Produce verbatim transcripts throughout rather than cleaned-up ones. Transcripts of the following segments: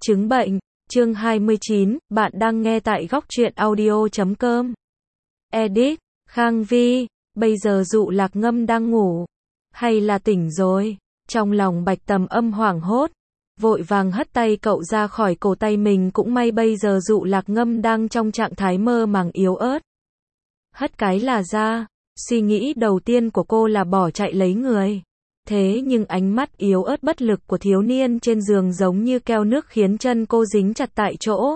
Chứng bệnh, chương hai mươi chín, bạn đang nghe tại góc truyện audio chấm com. Edit, Khang Vi, bây giờ Dụ Lạc Ngâm đang ngủ, hay là tỉnh rồi? Trong lòng Bạch Tầm Âm hoảng hốt, vội vàng hất tay cậu ra khỏi cổ tay mình, cũng may bây giờ Dụ Lạc Ngâm đang trong trạng thái mơ màng yếu ớt. Hất cái là ra, suy nghĩ đầu tiên của cô là bỏ chạy lấy người. Thế nhưng ánh mắt yếu ớt bất lực của thiếu niên trên giường giống như keo nước khiến chân cô dính chặt tại chỗ.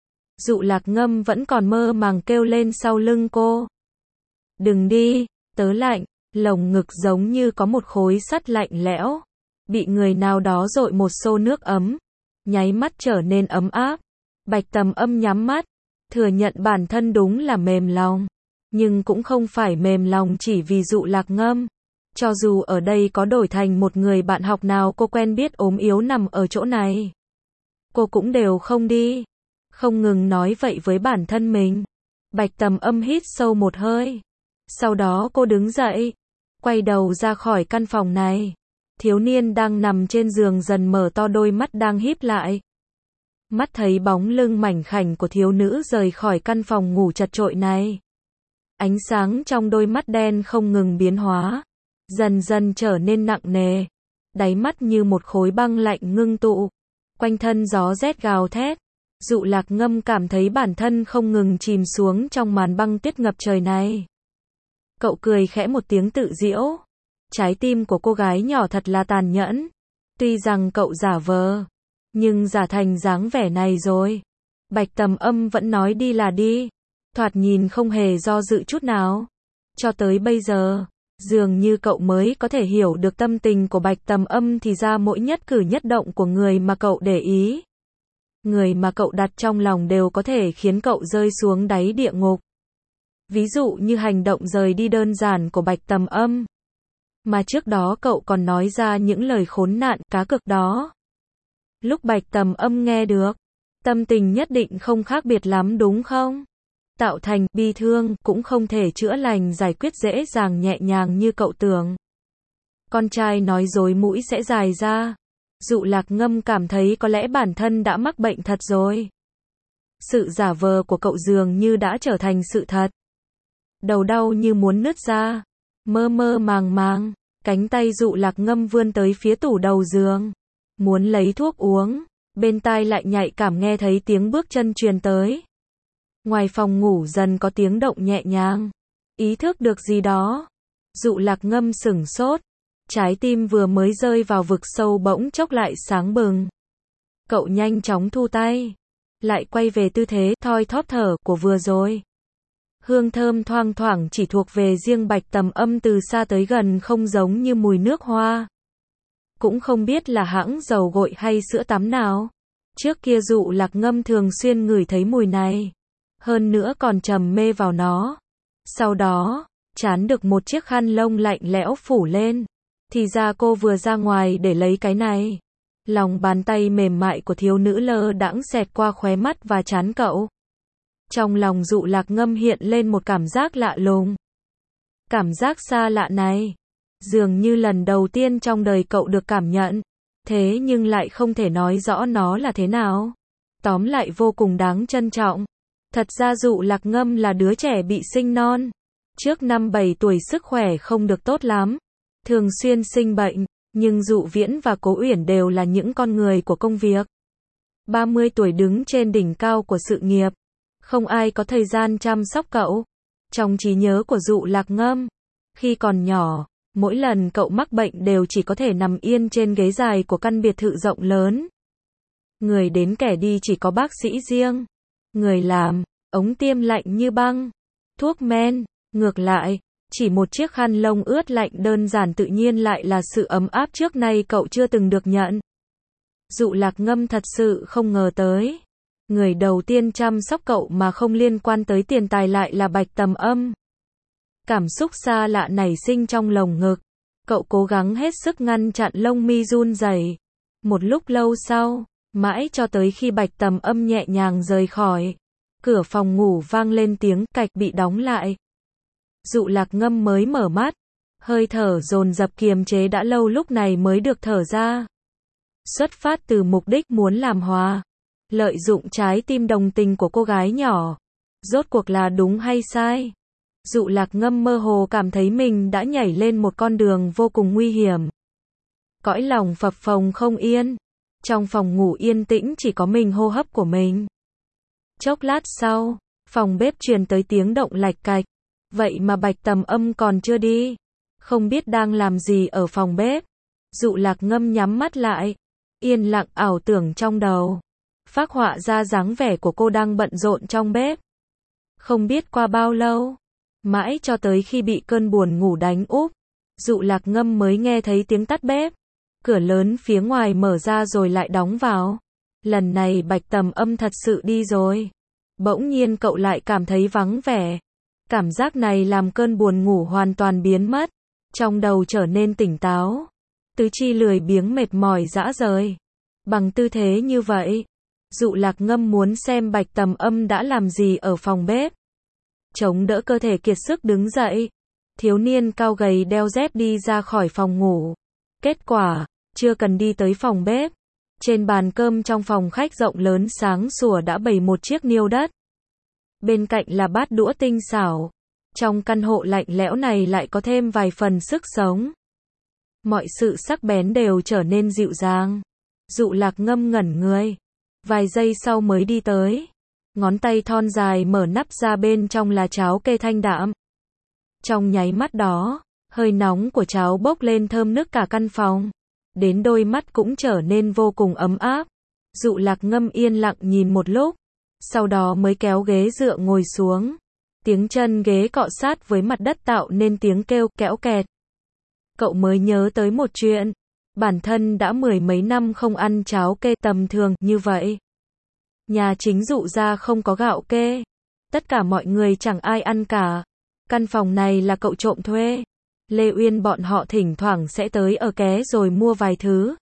Dụ Lạc Ngâm vẫn còn mơ màng kêu lên sau lưng cô. Đừng đi, tớ lạnh, lồng ngực giống như có một khối sắt lạnh lẽo. Bị người nào đó dội một xô nước ấm, nháy mắt trở nên ấm áp. Bạch Tầm Âm nhắm mắt, thừa nhận bản thân đúng là mềm lòng. Nhưng cũng không phải mềm lòng chỉ vì Dụ Lạc Ngâm. Cho dù ở đây có đổi thành một người bạn học nào cô quen biết ốm yếu nằm ở chỗ này, cô cũng đều không đi. Không ngừng nói vậy với bản thân mình. Bạch Tầm Âm hít sâu một hơi. Sau đó cô đứng dậy, quay đầu ra khỏi căn phòng này. Thiếu niên đang nằm trên giường dần mở to đôi mắt đang híp lại. Mắt thấy bóng lưng mảnh khảnh của thiếu nữ rời khỏi căn phòng ngủ chật chội này. Ánh sáng trong đôi mắt đen không ngừng biến hóa, dần dần trở nên nặng nề. Đáy mắt như một khối băng lạnh ngưng tụ. Quanh thân gió rét gào thét. Dụ Lạc Ngâm cảm thấy bản thân không ngừng chìm xuống trong màn băng tuyết ngập trời này. Cậu cười khẽ một tiếng tự giễu. Trái tim của cô gái nhỏ thật là tàn nhẫn. Tuy rằng cậu giả vờ, nhưng giả thành dáng vẻ này rồi. Bạch Tầm Âm vẫn nói đi là đi. Thoạt nhìn không hề do dự chút nào. Cho tới bây giờ, dường như cậu mới có thể hiểu được tâm tình của Bạch Tầm Âm, thì ra mỗi nhất cử nhất động của người mà cậu để ý, người mà cậu đặt trong lòng đều có thể khiến cậu rơi xuống đáy địa ngục. Ví dụ như hành động rời đi đơn giản của Bạch Tầm Âm. Mà trước đó cậu còn nói ra những lời khốn nạn, cá cược đó. Lúc Bạch Tầm Âm nghe được, tâm tình nhất định không khác biệt lắm đúng không? Tạo thành bi thương cũng không thể chữa lành giải quyết dễ dàng nhẹ nhàng như cậu tưởng. Con trai nói dối mũi sẽ dài ra. Dụ Lạc Ngâm cảm thấy có lẽ bản thân đã mắc bệnh thật rồi. Sự giả vờ của cậu dường như đã trở thành sự thật. Đầu đau như muốn nứt ra. Mơ mơ màng màng, cánh tay Dụ Lạc Ngâm vươn tới phía tủ đầu giường, muốn lấy thuốc uống. Bên tai lại nhạy cảm nghe thấy tiếng bước chân truyền tới. Ngoài phòng ngủ dần có tiếng động nhẹ nhàng. Ý thức được gì đó, Dụ Lạc Ngâm sửng sốt. Trái tim vừa mới rơi vào vực sâu bỗng chốc lại sáng bừng. Cậu nhanh chóng thu tay, lại quay về tư thế thoi thóp thở của vừa rồi. Hương thơm thoang thoảng chỉ thuộc về riêng Bạch Tầm Âm, từ xa tới gần không giống như mùi nước hoa. Cũng không biết là hãng dầu gội hay sữa tắm nào. Trước kia Dụ Lạc Ngâm thường xuyên ngửi thấy mùi này. Hơn nữa còn trầm mê vào nó. Sau đó, chán được một chiếc khăn lông lạnh lẽo phủ lên. Thì ra cô vừa ra ngoài để lấy cái này. Lòng bàn tay mềm mại của thiếu nữ lơ đãng xẹt qua khóe mắt và trán cậu. Trong lòng Dụ Lạc Ngâm hiện lên một cảm giác lạ lùng. Cảm giác xa lạ này, dường như lần đầu tiên trong đời cậu được cảm nhận. Thế nhưng lại không thể nói rõ nó là thế nào. Tóm lại vô cùng đáng trân trọng. Thật ra Dụ Lạc Ngâm là đứa trẻ bị sinh non. Trước năm bảy tuổi sức khỏe không được tốt lắm, thường xuyên sinh bệnh. Nhưng Dụ Viễn và Cố Uyển đều là những con người của công việc. ba mươi tuổi đứng trên đỉnh cao của sự nghiệp. Không ai có thời gian chăm sóc cậu. Trong trí nhớ của Dụ Lạc Ngâm, khi còn nhỏ, mỗi lần cậu mắc bệnh đều chỉ có thể nằm yên trên ghế dài của căn biệt thự rộng lớn. Người đến kẻ đi chỉ có bác sĩ riêng. Người làm, ống tiêm lạnh như băng. Thuốc men, ngược lại, chỉ một chiếc khăn lông ướt lạnh đơn giản tự nhiên lại là sự ấm áp trước nay cậu chưa từng được nhận. Dụ Lạc Ngâm thật sự không ngờ tới. Người đầu tiên chăm sóc cậu mà không liên quan tới tiền tài lại là Bạch Tầm Âm. Cảm xúc xa lạ nảy sinh trong lồng ngực. Cậu cố gắng hết sức ngăn chặn lông mi run rẩy. Một lúc lâu sau, mãi cho tới khi Bạch Tầm Âm nhẹ nhàng rời khỏi, cửa phòng ngủ vang lên tiếng cạch bị đóng lại. Dụ Lạc Ngâm mới mở mắt, hơi thở dồn dập kiềm chế đã lâu lúc này mới được thở ra. Xuất phát từ mục đích muốn làm hòa, Lợi dụng trái tim đồng tình của cô gái nhỏ. Rốt cuộc là đúng hay sai? Dụ Lạc Ngâm mơ hồ cảm thấy mình đã nhảy lên một con đường vô cùng nguy hiểm. Cõi lòng phập phồng không yên. Trong phòng ngủ yên tĩnh chỉ có mình hô hấp của mình. Chốc lát sau, phòng bếp truyền tới tiếng động lạch cạch. Vậy mà Bạch Tầm Âm còn chưa đi. Không biết đang làm gì ở phòng bếp. Dụ Lạc Ngâm nhắm mắt lại. Yên lặng ảo tưởng trong đầu. Phác họa ra dáng vẻ của cô đang bận rộn trong bếp. Không biết qua bao lâu. Mãi cho tới khi bị cơn buồn ngủ đánh úp. Dụ Lạc Ngâm mới nghe thấy tiếng tắt bếp. Cửa lớn phía ngoài mở ra rồi lại đóng vào. Lần này Bạch Tầm Âm thật sự đi rồi. Bỗng nhiên cậu lại cảm thấy vắng vẻ. Cảm giác này làm cơn buồn ngủ hoàn toàn biến mất. Trong đầu trở nên tỉnh táo. Tứ chi lười biếng mệt mỏi rã rời. Bằng tư thế như vậy, Dụ Lạc Ngâm muốn xem Bạch Tầm Âm đã làm gì ở phòng bếp. Chống đỡ cơ thể kiệt sức đứng dậy. Thiếu niên cao gầy đeo dép đi ra khỏi phòng ngủ. Kết quả, chưa cần đi tới phòng bếp. Trên bàn cơm trong phòng khách rộng lớn sáng sủa đã bày một chiếc niêu đất. Bên cạnh là bát đũa tinh xảo. Trong căn hộ lạnh lẽo này lại có thêm vài phần sức sống. Mọi sự sắc bén đều trở nên dịu dàng. Dụ Lạc Ngâm ngẩn người. Vài giây sau mới đi tới. Ngón tay thon dài mở nắp ra, bên trong là cháo kê thanh đạm. Trong nháy mắt đó, hơi nóng của cháo bốc lên thơm nức cả căn phòng. Đến đôi mắt cũng trở nên vô cùng ấm áp. Dụ Lạc Ngâm yên lặng nhìn một lúc. Sau đó mới kéo ghế dựa ngồi xuống. Tiếng chân ghế cọ sát với mặt đất tạo nên tiếng kêu kẽo kẹt. Cậu mới nhớ tới một chuyện. Bản thân đã mười mấy năm không ăn cháo kê tầm thường như vậy. Nhà chính Dụ gia không có gạo kê. Tất cả mọi người chẳng ai ăn cả. Căn phòng này là cậu trộm thuê. Lê Uyên bọn họ thỉnh thoảng sẽ tới ở ké rồi mua vài thứ.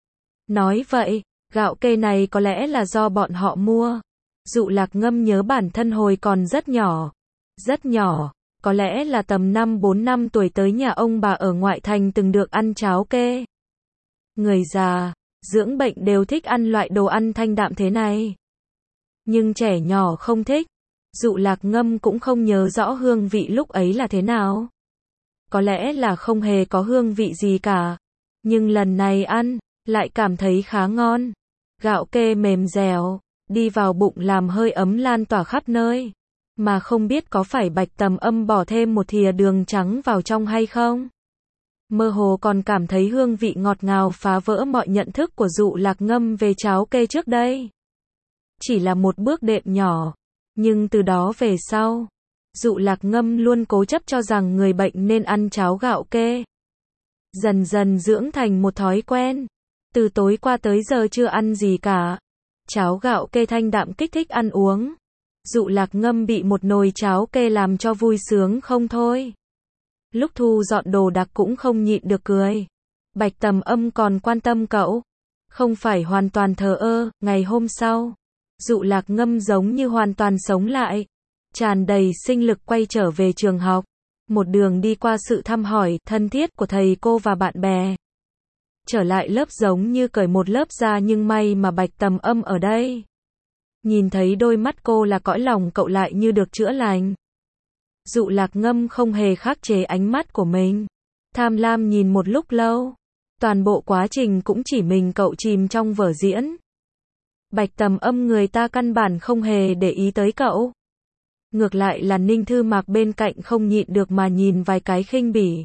Nói vậy, gạo kê này có lẽ là do bọn họ mua. Dụ Lạc Ngâm nhớ bản thân hồi còn rất nhỏ. Rất nhỏ, có lẽ là tầm năm bốn năm tuổi tới nhà ông bà ở ngoại thành từng được ăn cháo kê. Người già, dưỡng bệnh đều thích ăn loại đồ ăn thanh đạm thế này. Nhưng trẻ nhỏ không thích. Dụ Lạc Ngâm cũng không nhớ rõ hương vị lúc ấy là thế nào. Có lẽ là không hề có hương vị gì cả. Nhưng lần này ăn, lại cảm thấy khá ngon. Gạo kê mềm dẻo, đi vào bụng làm hơi ấm lan tỏa khắp nơi. Mà không biết có phải Bạch Tầm Âm bỏ thêm một thìa đường trắng vào trong hay không? Mơ hồ còn cảm thấy hương vị ngọt ngào phá vỡ mọi nhận thức của Dụ Lạc Ngâm về cháo kê trước đây. Chỉ là một bước đệm nhỏ. Nhưng từ đó về sau, Dụ Lạc Ngâm luôn cố chấp cho rằng người bệnh nên ăn cháo gạo kê. Dần dần dưỡng thành một thói quen. Từ tối qua tới giờ chưa ăn gì cả. Cháo gạo kê thanh đạm kích thích ăn uống. Dụ Lạc Ngâm bị một nồi cháo kê làm cho vui sướng không thôi. Lúc thu dọn đồ đạc cũng không nhịn được cười. Bạch Tầm Âm còn quan tâm cậu. Không phải hoàn toàn thờ ơ. Ngày hôm sau, Dụ Lạc Ngâm giống như hoàn toàn sống lại. Tràn đầy sinh lực quay trở về trường học. Một đường đi qua sự thăm hỏi thân thiết của thầy cô và bạn bè. Trở lại lớp giống như cởi một lớp da, nhưng may mà Bạch Tầm Âm ở đây. Nhìn thấy đôi mắt cô là cõi lòng cậu lại như được chữa lành. Dụ Lạc Ngâm không hề khắc chế ánh mắt của mình. Tham lam nhìn một lúc lâu. Toàn bộ quá trình cũng chỉ mình cậu chìm trong vở diễn. Bạch Tầm Âm người ta căn bản không hề để ý tới cậu. Ngược lại là Ninh Thư Mạc bên cạnh không nhịn được mà nhìn vài cái khinh bỉ.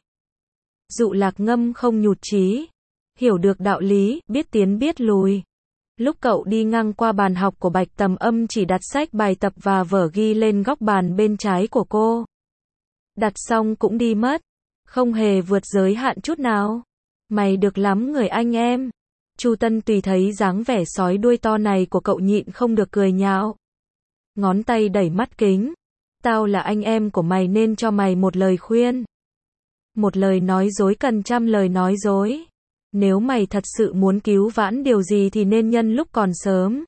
Dụ Lạc Ngâm không nhụt chí. Hiểu được đạo lý, biết tiến biết lùi. Lúc cậu đi ngang qua bàn học của Bạch Tầm Âm chỉ đặt sách bài tập và vở ghi lên góc bàn bên trái của cô. Đặt xong cũng đi mất. Không hề vượt giới hạn chút nào. Mày được lắm người anh em. Chu Tân Tùy thấy dáng vẻ sói đuôi to này của cậu nhịn không được cười nhạo. Ngón tay đẩy mắt kính. Tao là anh em của mày nên cho mày một lời khuyên. Một lời nói dối cần trăm lời nói dối. Nếu mày thật sự muốn cứu vãn điều gì thì nên nhân lúc còn sớm.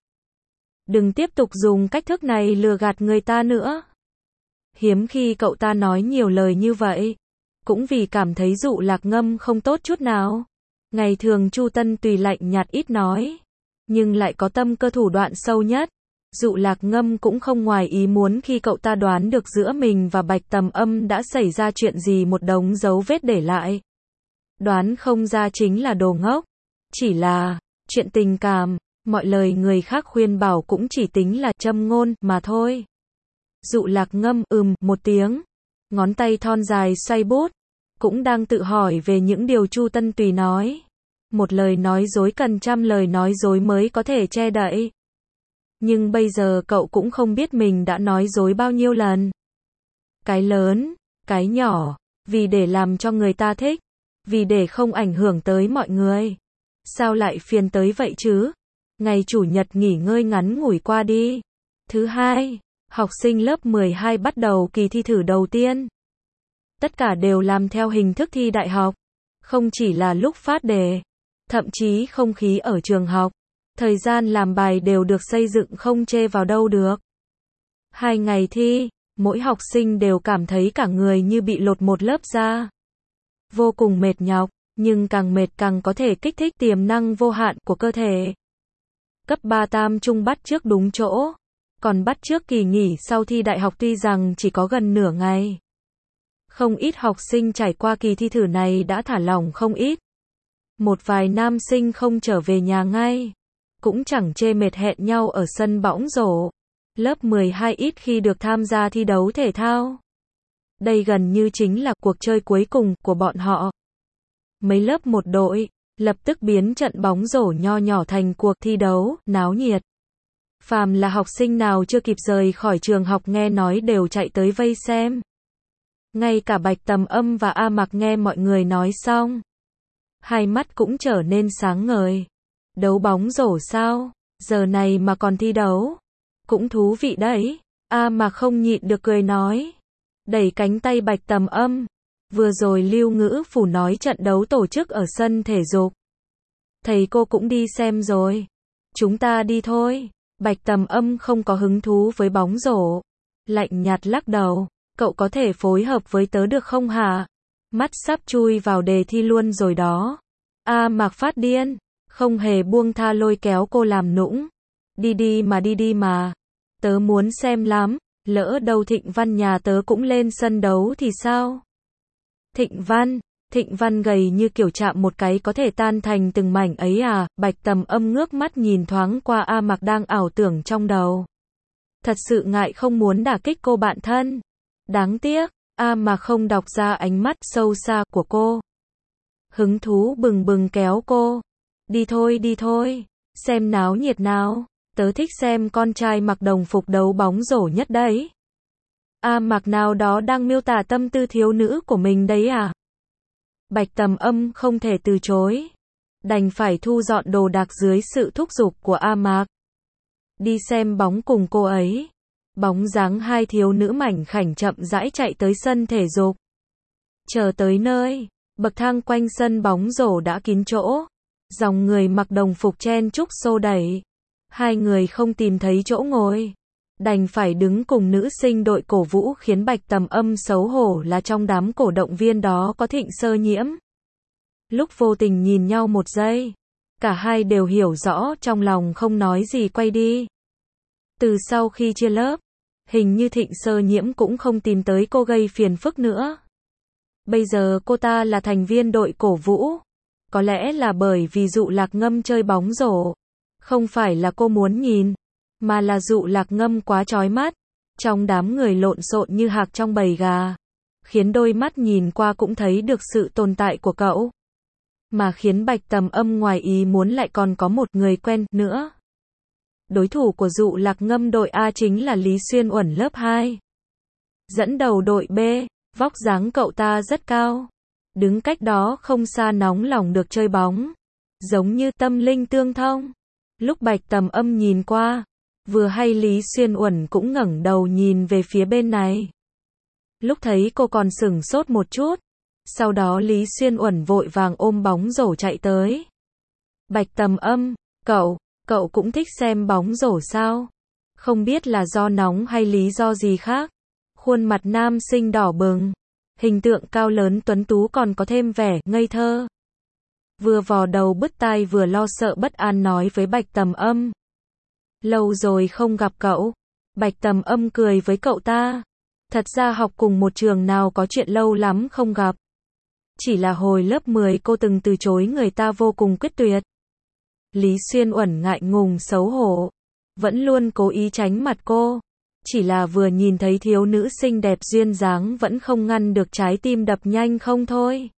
Đừng tiếp tục dùng cách thức này lừa gạt người ta nữa. Hiếm khi cậu ta nói nhiều lời như vậy. Cũng vì cảm thấy Dụ Lạc Ngâm không tốt chút nào. Ngày thường Chu Tân Tùy lạnh nhạt ít nói. nhưng lại có tâm cơ thủ đoạn sâu nhất. Dụ Lạc Ngâm cũng không ngoài ý muốn khi cậu ta đoán được giữa mình và Bạch Tầm Âm đã xảy ra chuyện gì, một đống dấu vết để lại. Đoán không ra chính là đồ ngốc. Chỉ là chuyện tình cảm, mọi lời người khác khuyên bảo cũng chỉ tính là châm ngôn mà thôi. Dụ Lạc Ngâm ừm một tiếng, ngón tay thon dài xoay bút, cũng đang tự hỏi về những điều Chu Tân Tùy nói. Một lời nói dối cần trăm lời nói dối mới có thể che đậy. Nhưng bây giờ cậu cũng không biết mình đã nói dối bao nhiêu lần. Cái lớn, cái nhỏ, vì để làm cho người ta thích, vì để không ảnh hưởng tới mọi người. Sao lại phiền tới vậy chứ? Ngày chủ nhật nghỉ ngơi ngắn ngủi qua đi. Thứ hai, học sinh lớp mười hai bắt đầu kỳ thi thử đầu tiên. Tất cả đều làm theo hình thức thi đại học. Không chỉ là lúc phát đề, thậm chí không khí ở trường học, thời gian làm bài đều được xây dựng không chê vào đâu được. Hai ngày thi, mỗi học sinh đều cảm thấy cả người như bị lột một lớp da. Vô cùng mệt nhọc, nhưng càng mệt càng có thể kích thích tiềm năng vô hạn của cơ thể. Cấp ba tam trung bắt chước đúng chỗ, còn bắt chước kỳ nghỉ sau thi đại học tuy rằng chỉ có gần nửa ngày. Không ít học sinh trải qua kỳ thi thử này đã thả lỏng không ít. Một vài nam sinh không trở về nhà ngay, cũng chẳng chê mệt hẹn nhau ở sân bóng rổ. Lớp mười hai ít khi được tham gia thi đấu thể thao. Đây gần như chính là cuộc chơi cuối cùng của bọn họ. Mấy lớp một đội, lập tức biến trận bóng rổ nho nhỏ thành cuộc thi đấu, náo nhiệt. Phàm là học sinh nào chưa kịp rời khỏi trường học nghe nói đều chạy tới vây xem. Ngay cả Bạch Tầm Âm và A Mặc nghe mọi người nói xong, hai mắt cũng trở nên sáng ngời. Đấu bóng rổ sao? Giờ này mà còn thi đấu? Cũng thú vị đấy. A Mặc không nhịn được cười nói. Đẩy cánh tay Bạch Tầm Âm. Vừa rồi Lưu Ngữ Phủ nói trận đấu tổ chức ở sân thể dục. Thầy cô cũng đi xem rồi. Chúng ta đi thôi. Bạch Tầm Âm không có hứng thú với bóng rổ. Lạnh nhạt lắc đầu. Cậu có thể phối hợp với tớ được không hả? Mắt sắp chui vào đề thi luôn rồi đó. A Mặc phát điên. Không hề buông tha lôi kéo cô làm nũng. Đi đi mà đi đi mà. Tớ muốn xem lắm. Lỡ đâu Thịnh Văn nhà tớ cũng lên sân đấu thì sao? Thịnh Văn, Thịnh Văn gầy như kiểu chạm một cái có thể tan thành từng mảnh ấy à? Bạch Tầm Âm ngước mắt nhìn thoáng qua A Mặc đang ảo tưởng trong đầu. Thật sự ngại không muốn đả kích cô bạn thân. Đáng tiếc, A Mặc không đọc ra ánh mắt sâu xa của cô. Hứng thú bừng bừng kéo cô. Đi thôi đi thôi, xem náo nhiệt nào. Tớ thích xem con trai mặc đồng phục đấu bóng rổ nhất đấy. A Mặc nào đó đang miêu tả tâm tư thiếu nữ của mình đấy à? Bạch Tầm Âm không thể từ chối. Đành phải thu dọn đồ đạc dưới sự thúc giục của A Mặc. Đi xem bóng cùng cô ấy. Bóng dáng hai thiếu nữ mảnh khảnh chậm rãi chạy tới sân thể dục. Chờ tới nơi, bậc thang quanh sân bóng rổ đã kín chỗ. Dòng người mặc đồng phục chen chúc xô đẩy. Hai người không tìm thấy chỗ ngồi, đành phải đứng cùng nữ sinh đội cổ vũ, khiến Bạch Tầm Âm xấu hổ là trong đám cổ động viên đó có Thịnh Sơ Nhiễm. Lúc vô tình nhìn nhau một giây, cả hai đều hiểu rõ, trong lòng không nói gì quay đi. Từ sau khi chia lớp, hình như Thịnh Sơ Nhiễm cũng không tìm tới cô gây phiền phức nữa. Bây giờ cô ta là thành viên đội cổ vũ. Có lẽ là bởi vì Dụ Lạc Ngâm chơi bóng rổ. Không phải là cô muốn nhìn, mà là Dụ Lạc Ngâm quá chói mắt. Trong đám người lộn xộn như hạc trong bầy gà, khiến đôi mắt nhìn qua cũng thấy được sự tồn tại của cậu. Mà khiến Bạch Tầm Âm ngoài ý muốn lại còn có một người quen nữa. Đối thủ của Dụ Lạc Ngâm đội A chính là Lý Xuyên Uẩn lớp hai. Dẫn đầu đội B, vóc dáng cậu ta rất cao. Đứng cách đó không xa nóng lòng được chơi bóng. Giống như tâm linh tương thông. Lúc Bạch Tầm Âm nhìn qua, vừa hay Lý Xuyên Uẩn cũng ngẩng đầu nhìn về phía bên này. Lúc thấy cô còn sửng sốt một chút. Sau đó Lý Xuyên Uẩn vội vàng ôm bóng rổ chạy tới. Bạch Tầm Âm, cậu, cậu cũng thích xem bóng rổ sao? Không biết là do nóng hay lý do gì khác. Khuôn mặt nam sinh đỏ bừng. Hình tượng cao lớn tuấn tú còn có thêm vẻ ngây thơ. vừa vò đầu bứt tai vừa lo sợ bất an nói với Bạch Tầm Âm. Lâu rồi không gặp cậu. Bạch Tầm Âm cười với cậu ta. Thật ra học cùng một trường nào có chuyện lâu lắm không gặp. Chỉ là hồi lớp mười cô từng từ chối người ta vô cùng quyết tuyệt. Lý Xuyên Uẩn ngại ngùng xấu hổ, vẫn luôn cố ý tránh mặt cô. Chỉ là vừa nhìn thấy thiếu nữ xinh đẹp duyên dáng vẫn không ngăn được trái tim đập nhanh không thôi.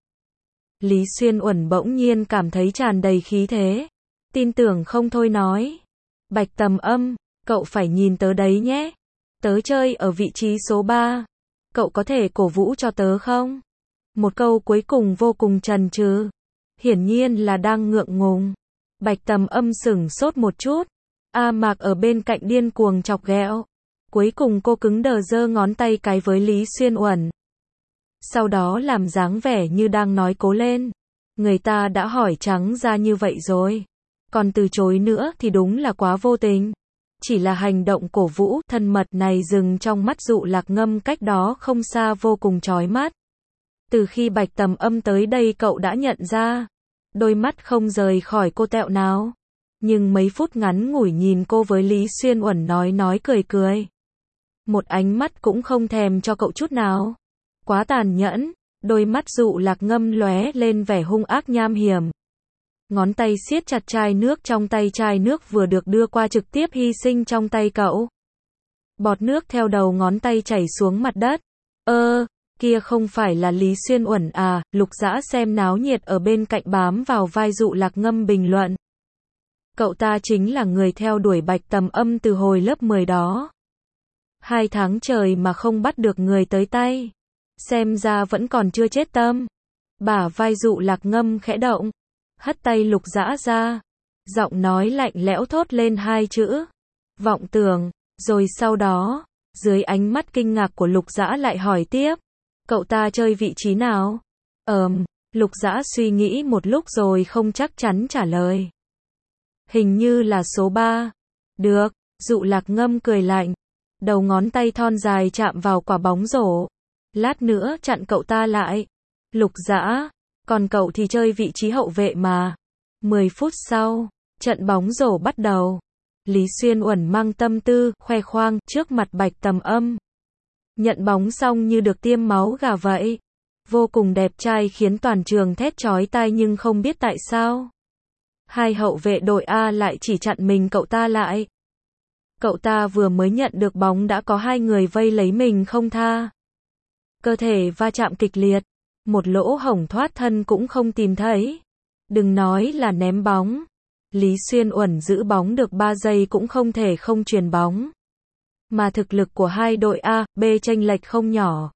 Lý Xuyên Uẩn bỗng nhiên cảm thấy tràn đầy khí thế. Tin tưởng không thôi nói. Bạch Tầm Âm, cậu phải nhìn tớ đấy nhé. Tớ chơi ở vị trí số ba. Cậu có thể cổ vũ cho tớ không? Một câu cuối cùng vô cùng chần chừ. Hiển nhiên là đang ngượng ngùng. Bạch Tầm Âm sửng sốt một chút. A Mạc ở bên cạnh điên cuồng chọc ghẹo. Cuối cùng cô cứng đờ giơ ngón tay cái với Lý Xuyên Uẩn. Sau đó làm dáng vẻ như đang nói cố lên. Người ta đã hỏi trắng ra như vậy rồi. Còn từ chối nữa thì đúng là quá vô tình. Chỉ là hành động cổ vũ thân mật này dừng trong mắt Dụ Lạc Ngâm cách đó không xa vô cùng chói mắt. Từ khi Bạch Tầm Âm tới đây cậu đã nhận ra. Đôi mắt không rời khỏi cô tẹo nào. Nhưng mấy phút ngắn ngủi nhìn cô với Lý Xuyên Uẩn nói nói cười cười. Một ánh mắt cũng không thèm cho cậu chút nào. Quá tàn nhẫn. Đôi mắt Dụ Lạc Ngâm lóe lên vẻ hung ác nham hiểm. Ngón tay siết chặt chai nước trong tay, chai nước vừa được đưa qua trực tiếp hy sinh trong tay cậu. Bọt nước theo đầu ngón tay chảy xuống mặt đất. Ơ, kia không phải là Lý Xuyên Uẩn à? Lục Dã xem náo nhiệt ở bên cạnh bám vào vai Dụ Lạc Ngâm bình luận. Cậu ta chính là người theo đuổi Bạch Tầm Âm từ hồi lớp mười đó. Hai tháng trời mà không bắt được người tới tay. Xem ra vẫn còn chưa chết tâm. Bả vai Dụ Lạc Ngâm khẽ động. Hất tay Lục Dã ra. Giọng nói lạnh lẽo thốt lên hai chữ. Vọng tưởng. Rồi sau đó, dưới ánh mắt kinh ngạc của Lục Dã lại hỏi tiếp. Cậu ta chơi vị trí nào? Ờm, Lục Dã suy nghĩ một lúc rồi không chắc chắn trả lời. Hình như là số ba. Được, Dụ Lạc Ngâm cười lạnh. Đầu ngón tay thon dài chạm vào quả bóng rổ. Lát nữa chặn cậu ta lại. Lục Dã, còn cậu thì chơi vị trí hậu vệ mà. mười phút sau, trận bóng rổ bắt đầu. Lý Xuyên Uẩn mang tâm tư, khoe khoang, trước mặt Bạch Tầm Âm. Nhận bóng xong như được tiêm máu gà vậy. Vô cùng đẹp trai khiến toàn trường thét chói tai nhưng không biết tại sao. Hai hậu vệ đội A lại chỉ chặn mình cậu ta lại. Cậu ta vừa mới nhận được bóng đã có hai người vây lấy mình không tha. Cơ thể va chạm kịch liệt. Một lỗ hổng thoát thân cũng không tìm thấy. Đừng nói là ném bóng. Lý Xuyên Uẩn giữ bóng được ba giây cũng không thể không chuyền bóng. Mà thực lực của hai đội A, B chênh lệch không nhỏ.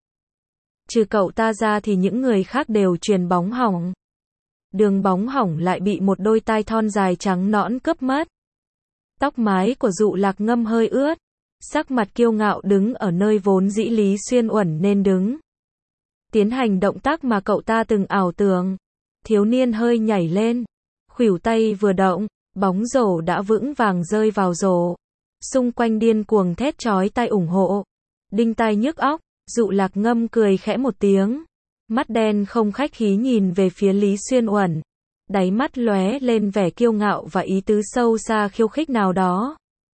Trừ cậu ta ra thì những người khác đều chuyền bóng hỏng. Đường bóng hỏng lại bị một đôi tai thon dài trắng nõn cướp mất. Tóc mái của Dụ Lạc Ngâm hơi ướt. Sắc mặt kiêu ngạo đứng ở nơi vốn dĩ Lý Xuyên Uẩn nên đứng. Tiến hành động tác mà cậu ta từng ảo tưởng. Thiếu niên hơi nhảy lên. Khuỷu tay vừa động, bóng rổ đã vững vàng rơi vào rổ. Xung quanh điên cuồng thét chói tai ủng hộ. Đinh tai nhức óc, Dụ Lạc Ngâm cười khẽ một tiếng. Mắt đen không khách khí nhìn về phía Lý Xuyên Uẩn. Đáy mắt lóe lên vẻ kiêu ngạo và ý tứ sâu xa khiêu khích nào đó.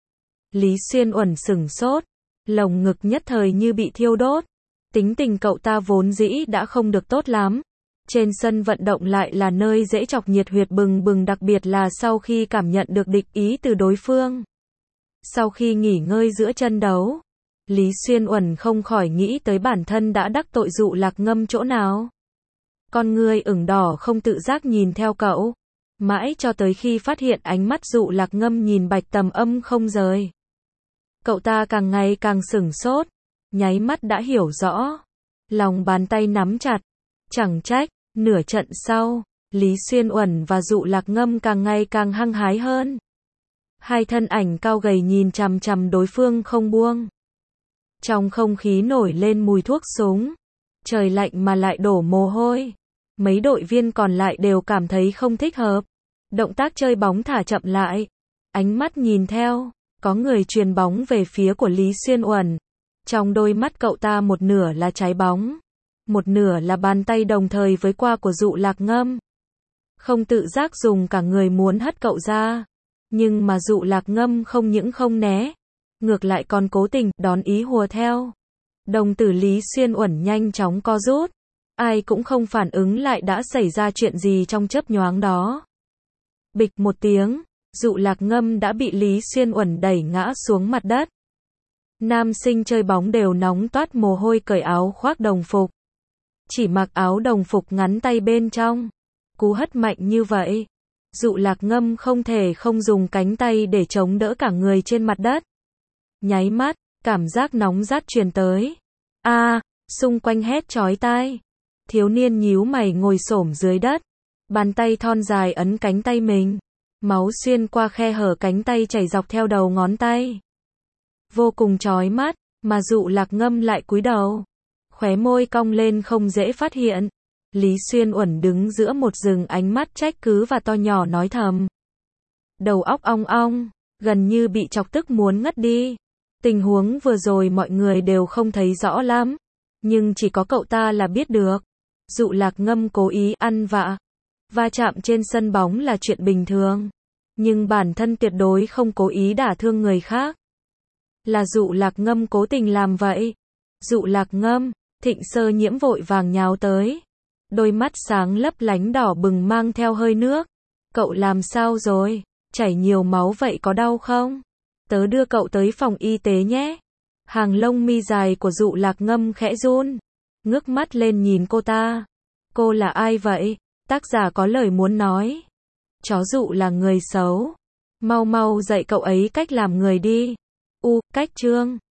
Lý Xuyên Uẩn sửng sốt. Lồng ngực nhất thời như bị thiêu đốt. Tính tình cậu ta vốn dĩ đã không được tốt lắm. Trên sân vận động lại là nơi dễ chọc nhiệt huyệt bừng bừng, đặc biệt là sau khi cảm nhận được địch ý từ đối phương. Sau khi nghỉ ngơi giữa trận đấu, Lý Xuyên Uẩn không khỏi nghĩ tới bản thân đã đắc tội Dụ Lạc Ngâm chỗ nào. Con người ửng đỏ không tự giác nhìn theo cậu. Mãi cho tới khi phát hiện ánh mắt Dụ Lạc Ngâm nhìn Bạch Tầm Âm không rời. Cậu ta càng ngày càng sửng sốt. Nháy mắt đã hiểu rõ. Lòng bàn tay nắm chặt. Chẳng trách, nửa trận sau, Lý Xuyên Uẩn và Dụ Lạc Ngâm càng ngày càng hăng hái hơn. Hai thân ảnh cao gầy nhìn chằm chằm đối phương không buông. Trong không khí nổi lên mùi thuốc súng. Trời lạnh mà lại đổ mồ hôi. Mấy đội viên còn lại đều cảm thấy không thích hợp. Động tác chơi bóng thả chậm lại. Ánh mắt nhìn theo. Có người chuyền bóng về phía của Lý Xuyên Uẩn. Trong đôi mắt cậu ta một nửa là trái bóng. Một nửa là bàn tay đồng thời với qua của Dụ Lạc Ngâm. không tự giác dùng cả người muốn hất cậu ra. Nhưng mà Dụ Lạc Ngâm không những không né, ngược lại còn cố tình đón ý hùa theo. Đồng tử Lý Xuyên Uẩn nhanh chóng co rút, ai cũng không phản ứng lại đã xảy ra chuyện gì trong chớp nhoáng đó. Bịch một tiếng, Dụ Lạc Ngâm đã bị Lý Xuyên Uẩn đẩy ngã xuống mặt đất. Nam sinh chơi bóng đều nóng toát mồ hôi cởi áo khoác đồng phục. Chỉ mặc áo đồng phục ngắn tay bên trong. Cú hất mạnh như vậy, Dụ Lạc Ngâm không thể không dùng cánh tay để chống đỡ cả người trên mặt đất. Nháy mắt, cảm giác nóng rát truyền tới. A, à, xung quanh hét chói tai. Thiếu niên nhíu mày ngồi xổm dưới đất, bàn tay thon dài ấn cánh tay mình. Máu xuyên qua khe hở cánh tay chảy dọc theo đầu ngón tay. Vô cùng chói mắt, mà Dụ Lạc Ngâm lại cúi đầu. Khóe môi cong lên không dễ phát hiện. Lý Xuyên Uẩn đứng giữa một rừng ánh mắt trách cứ và to nhỏ nói thầm. Đầu óc ong ong, gần như bị chọc tức muốn ngất đi. Tình huống vừa rồi mọi người đều không thấy rõ lắm, nhưng chỉ có cậu ta là biết được. Dụ Lạc Ngâm cố ý ăn vạ. Va chạm trên sân bóng là chuyện bình thường, nhưng bản thân tuyệt đối không cố ý đả thương người khác. Là Dụ Lạc Ngâm cố tình làm vậy. Dụ Lạc Ngâm, Thịnh Sơ Nhiễm vội vàng nhào tới. Đôi mắt sáng lấp lánh đỏ bừng mang theo hơi nước. Cậu làm sao rồi? Chảy nhiều máu vậy có đau không? Tớ đưa cậu tới phòng y tế nhé. Hàng lông mi dài của Dụ Lạc Ngâm khẽ run. Ngước mắt lên nhìn cô ta. Cô là ai vậy? Tác giả có lời muốn nói. Chó Dụ là người xấu. Mau mau dạy cậu ấy cách làm người đi. U, cách chương.